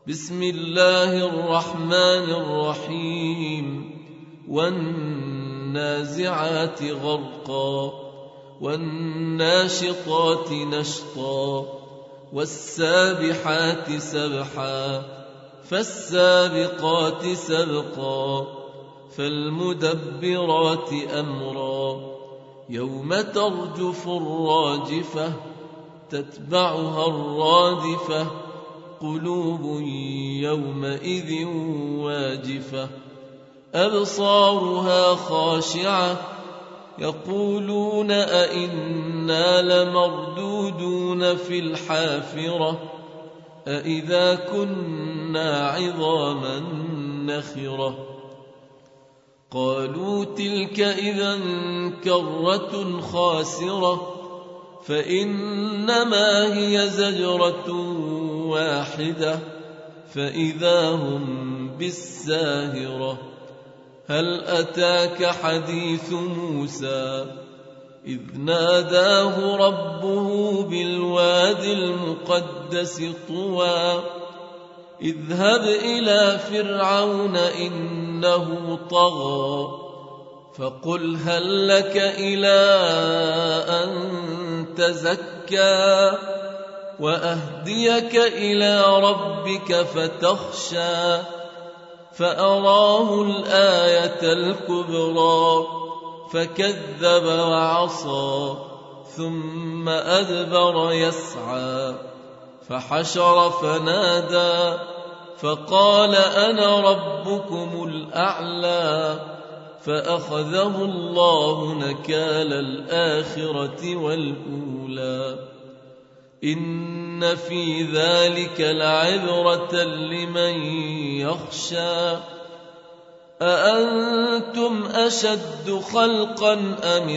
بسم الله الرحمن الرحيم والنازعات غرقا والناشطات نشطا والسابحات سبحا فالسابقات سبقا فالمدبرات أمرا يوم ترجف الراجفة تتبعها الرادفة قلوب يومئذ واجفة أبصارها خاشعة يقولون أئنا لمردودون في الحافرة أئذا كنا عظاما نخرة قالوا تلك إذا كرة خاسرة فإنما هي زجرة واحدة فإذا هم بالساهرة هل أتاك حديث موسى إذ ناداه ربه بالواد المقدس طوى اذهب إلى فرعون إنه طغى فقل هل لك إلى أن تزكى وأهديك إلى ربك فتخشى فأراه الآية الكبرى فكذب وعصى ثم أدبر يسعى فحشر فنادى فقال أنا ربكم الأعلى فأخذه الله نكال الآخرة والأولى إن في ذلك لعبرة لمن يخشى أأنتم أشد خلقا أم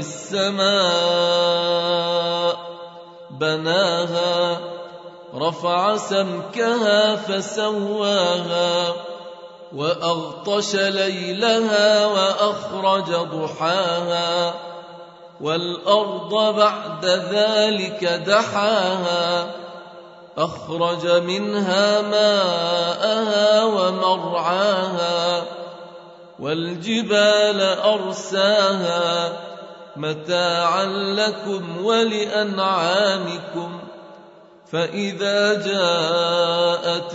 السماء بناها رفع سمكها فسواها وأغطش ليلها وأخرج ضحاها والأرض بعد ذلك دحاها أخرج منها ماءها ومرعاها والجبال أرساها متاعا لكم ولأنعامكم فإذا جاءت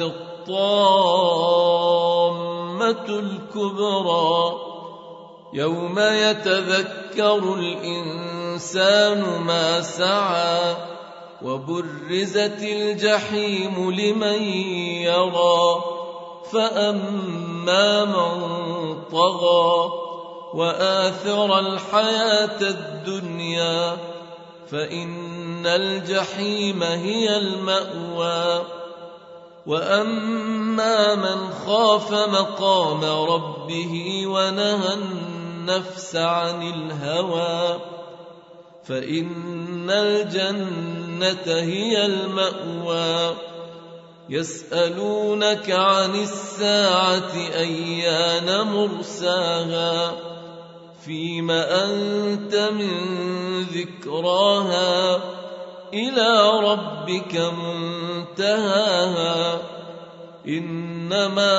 الطامة الكبرى يوم يتذكر الإنسان ما سعى وبرزت الجحيم لمن يرى فأما من طغى وآثر الحياة الدنيا فإن الجحيم هي المأوى وأما من خاف مقام ربه ونهى النفس عن الهوى فإن الجنة هي المأوى يسألونك عن الساعة أيان مرساها فيم أنت من ذكراها إلى ربك منتهاها إنما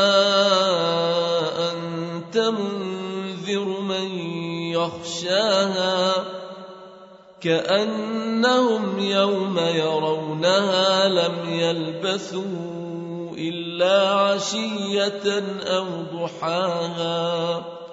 أنت منذر من يخشاها كأنهم يوم يرونها لم يلبثوا إلا عشية أو ضحاها